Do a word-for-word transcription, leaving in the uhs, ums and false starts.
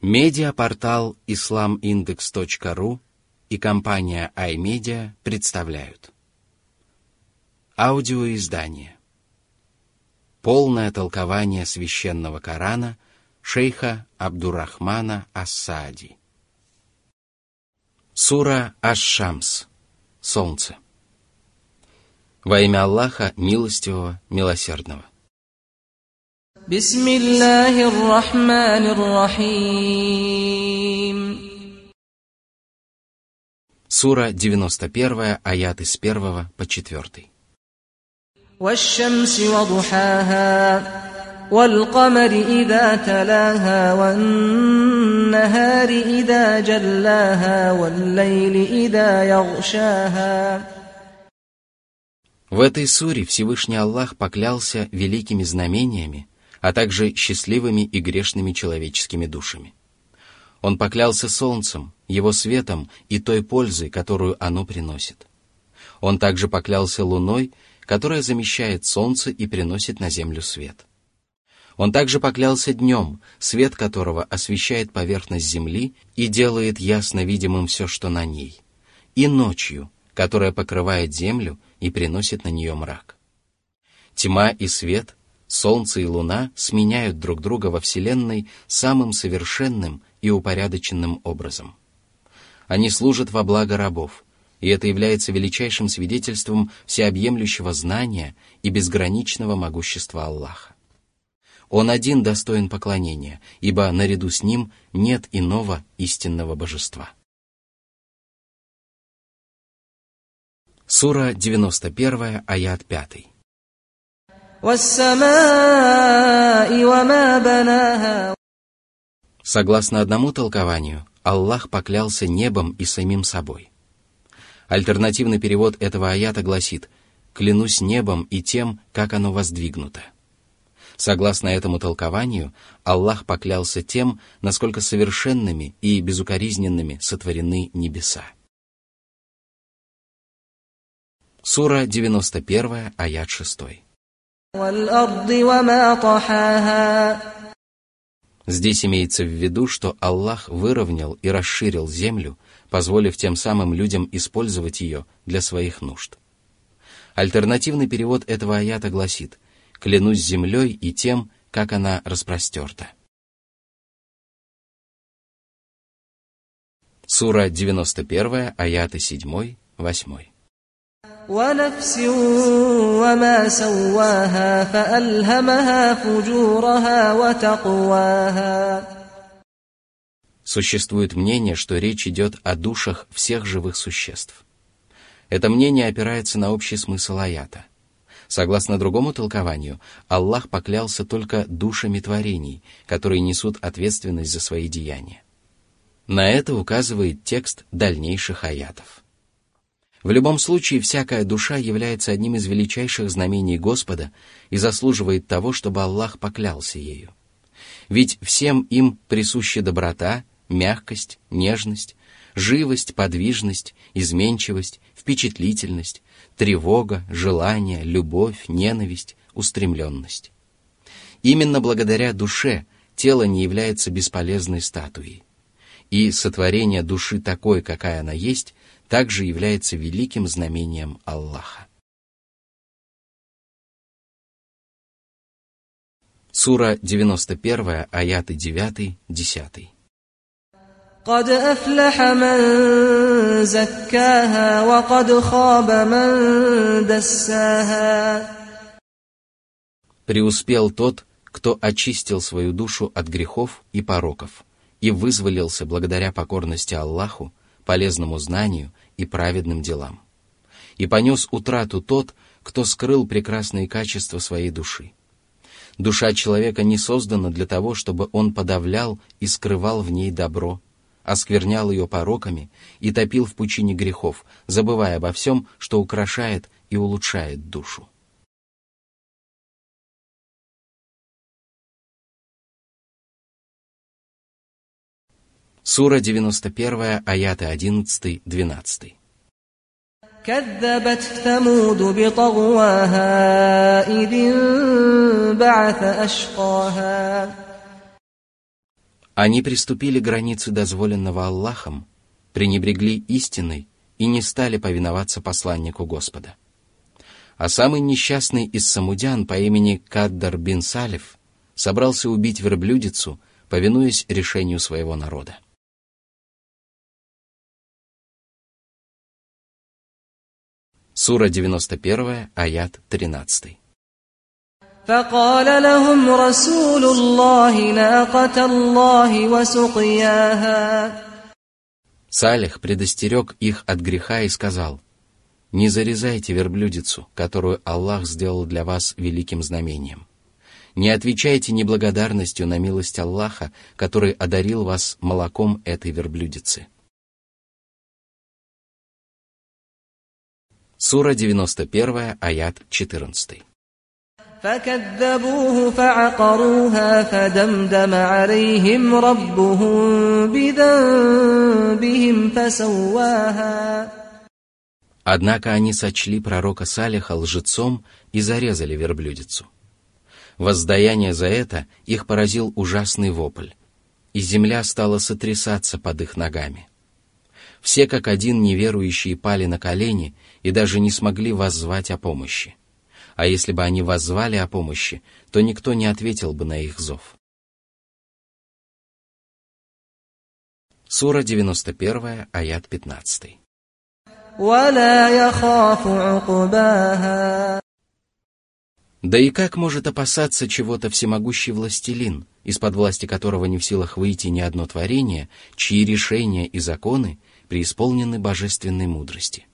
Медиапортал ислам индекс точка ру и компания iMedia представляют аудиоиздание «Полное толкование священного Корана» шейха Абдуррахмана ас-Саади. Сура Аш-Шамс. Солнце. Во имя Аллаха, милостивого, милосердного. Бисмиллахир рахманир рахим. Сура девяносто первая, аяты с первого по четвертый. Ваш-шамси ва-духаха, вал-камари иза талаха, ван-нахари иза джаллаха, вал-лейли иза ягшаха. В этой суре Всевышний Аллах поклялся великими знамениями, а также счастливыми и грешными человеческими душами. Он поклялся солнцем, его светом и той пользой, которую оно приносит. Он также поклялся луной, которая замещает солнце и приносит на землю свет. Он также поклялся днем, свет которого освещает поверхность земли и делает ясно видимым все, что на ней, и ночью, которая покрывает землю и приносит на нее мрак. Тьма и свет, солнце и луна сменяют друг друга во Вселенной самым совершенным и упорядоченным образом. Они служат во благо рабов, и это является величайшим свидетельством всеобъемлющего знания и безграничного могущества Аллаха. Он один достоин поклонения, ибо наряду с ним нет иного истинного божества. Сура девяносто первая, аят пятый. Согласно одному толкованию, Аллах поклялся небом и самим собой. Альтернативный перевод этого аята гласит: «Клянусь небом и тем, как оно воздвигнуто». Согласно этому толкованию, Аллах поклялся тем, насколько совершенными и безукоризненными сотворены небеса. Сура девяносто первая, аят шестой. Здесь имеется в виду, что Аллах выровнял и расширил землю, позволив тем самым людям использовать ее для своих нужд. Альтернативный перевод этого аята гласит: «Клянусь землей и тем, как она распростерта». Сура девяносто первая, аяты седьмой, восьмой. وَنَفْسٍ وَمَا سَوَّاهَا فَأَلْهَمَهَا فُجُورَهَا وَتَقْوَاهَا. Существует мнение, что речь идет о душах всех живых существ. Это мнение опирается на общий смысл аята. Согласно другому толкованию, Аллах поклялся только душами творений, которые несут ответственность за свои деяния. На это указывает текст дальнейших аятов. В любом случае, всякая душа является одним из величайших знамений Господа и заслуживает того, чтобы Аллах поклялся ею. Ведь всем им присуща доброта, мягкость, нежность, живость, подвижность, изменчивость, впечатлительность, тревога, желание, любовь, ненависть, устремленность. Именно благодаря душе тело не является бесполезной статуей. И сотворение души такой, какая она есть, также является великим знамением Аллаха. Сура девяносто первая, аяты девятый, десятый. قَدْ أَفْلَحَ مَنْ زَكَّاهَا وَقَدْ خَابَ مَنْ دَسَّاهَا. Преуспел тот, кто очистил свою душу от грехов и пороков и вызволился благодаря покорности Аллаху, полезному знанию и праведным делам. И понес утрату тот, кто скрыл прекрасные качества своей души. Душа человека не создана для того, чтобы он подавлял и скрывал в ней добро, осквернял ее пороками и топил в пучине грехов, забывая обо всем, что украшает и улучшает душу. Сура девяносто первая, аяты одиннадцатый, двенадцатый. كذبت ثمود بطغواها إذ انبعث أشقاها. Они приступили границы дозволенного Аллахом, пренебрегли истиной и не стали повиноваться посланнику Господа. А самый несчастный из самудян по имени Каддар бин Салиф собрался убить верблюдицу, повинуясь решению своего народа. Сура девяносто один, аят тринадцать. فقال لهم رسول الله ناقة الله وسقياها. Салих предостерег их от греха и сказал: «Не зарезайте верблюдицу, которую Аллах сделал для вас великим знамением. Не отвечайте неблагодарностью на милость Аллаха, который одарил вас молоком этой верблюдицы». Сура девяносто один, аят четырнадцать. فكذبوه فعقروها فدمدم عليهم ربهم بذنبهم فسواها. Однако они сочли пророка Салиха лжецом и зарезали верблюдицу. Воздаяние за это их поразил ужасный вопль, и земля стала сотрясаться под их ногами. Все как один неверующие пали на колени и даже не смогли воззвать о помощи. А если бы они воззвали о помощи, то никто не ответил бы на их зов. Сура девяносто один, аят пятнадцать. ولا يخاف عقباها. Да и как может опасаться чего-то всемогущий властелин, из-под власти которого не в силах выйти ни одно творение, чьи решения и законы преисполнены божественной мудрости?